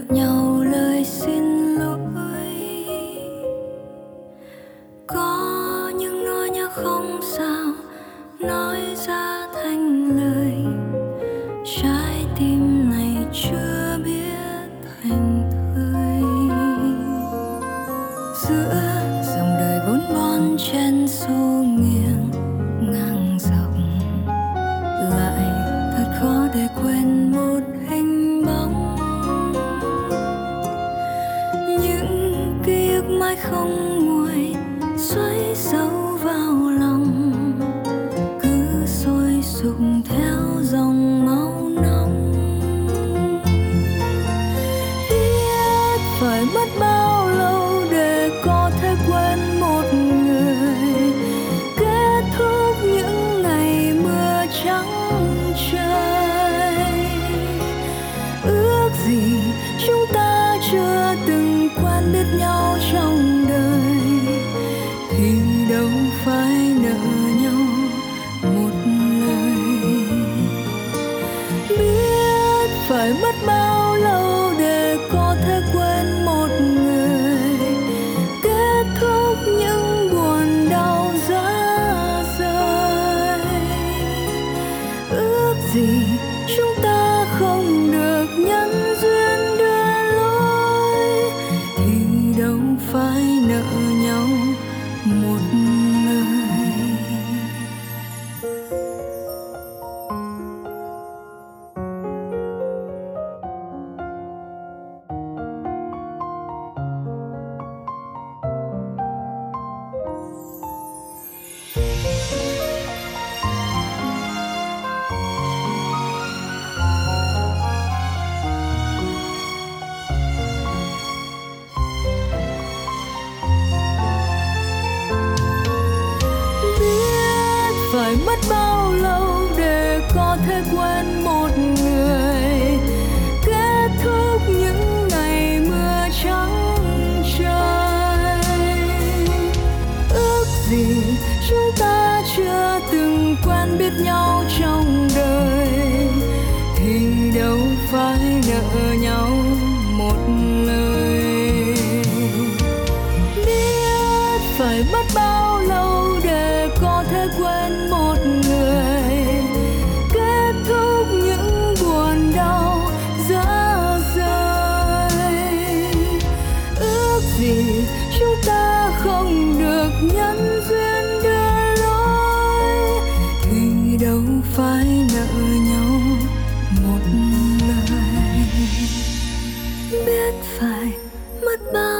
nhau lời xin lỗi. Có những nỗi nhớ không sao nói ra thành lời, trái tim này chưa biết thành thơi. Giữa dòng đời vốn bon chen xô nghiêng ngang dọc, lại thật khó để quên một hình bóng. Những ký ức mãi không nguôi xoáy sâu vào lòng, cứ sôi sục theo dòng máu nóng. Biết phải mất bao lâu để có thể quên một người, kết thúc những ngày mưa trắng trời. Ước gì chúng ta chưa từng quen biết nhau trong đời, thì đâu phải nợ nhau một lời. Biết phải mất bao lâu để có thể quên một người, kết thúc những buồn đau giá rời. Ước gì chúng ta không được nhân duyên đưa lối, thì đâu phải nợ nhau một lời. Phải mất bao lâu để có thể quên một người, kết thúc những ngày mưa trắng trời. Ước gì chúng ta chưa từng quen biết nhau trong đời, thì đâu phải nợ nhau một lời. Biết phải mất bao lâu để có thể quên một người, kết thúc những buồn đau giá rời. Ước gì chúng ta không được nhân duyên đưa lối, thì đâu phải nợ nhau một lời. Biết phải mất bao